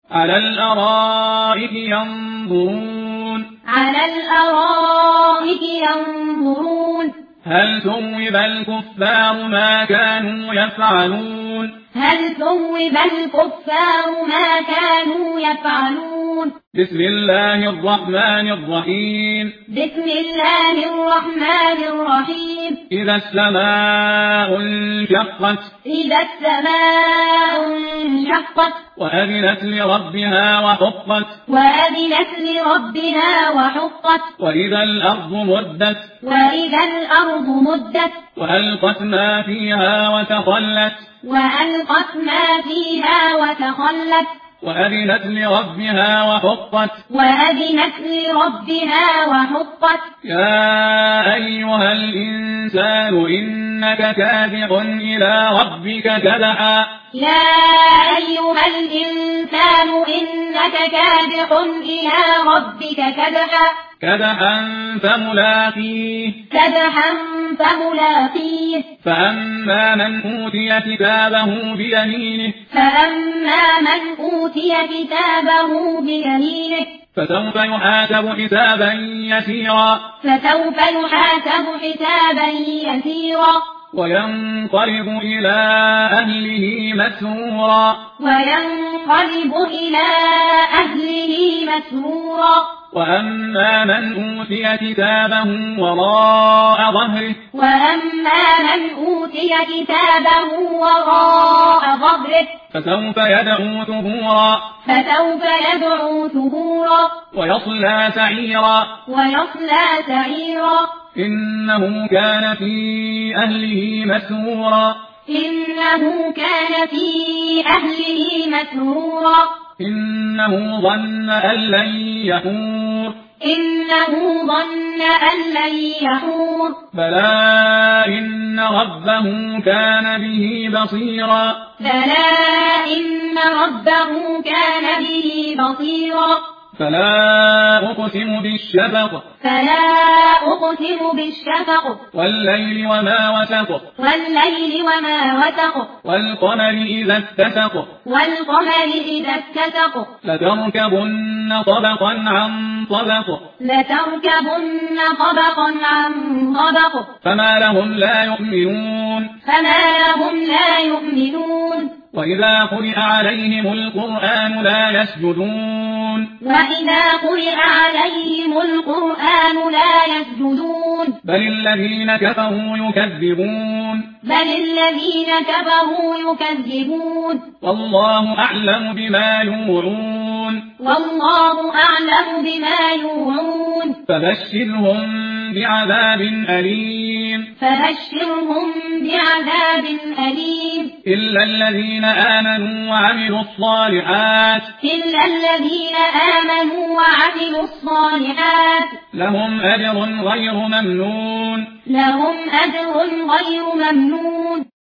على الأرائك ينظرون هل ثوب الكفار ما كانوا يفعلون بسم الله الرحمن الرحيم إذا السماء انشقت وأذنت لربها وحقت وإذا الأرض مدت وألقت ما فيها وتخلت وأذنت لربها وحقت يا أيها الإنسان إنك كادح إلى ربك كدحا فملاقيه فأما من أوتي كتابه بيمينه فسوف يحاسب حسابا يسيرا وينقلب إلى أهله مسرورا وأما من أوتي كتابه وراء ظهره فسوف يدعو ثبورا ويصلى سعيرا إنه كان في أهله مسرورا إنه ظن أن لن يحور بلى إن ربه كان به بصيرا فلا أقسم بالشفق والليل وما وسق والقمر إذا اتسق لتركبن طبقا عن طبق فما لهم لا يؤمنون وإذا قرئ عليهم القرآن لا يسجدون بل الذين كفروا يكذبون والله أعلم بما يوعون فبشرهم بعذاب أليم إلا الذين آمنوا وعملوا الصالحات لهم أجر غير ممنون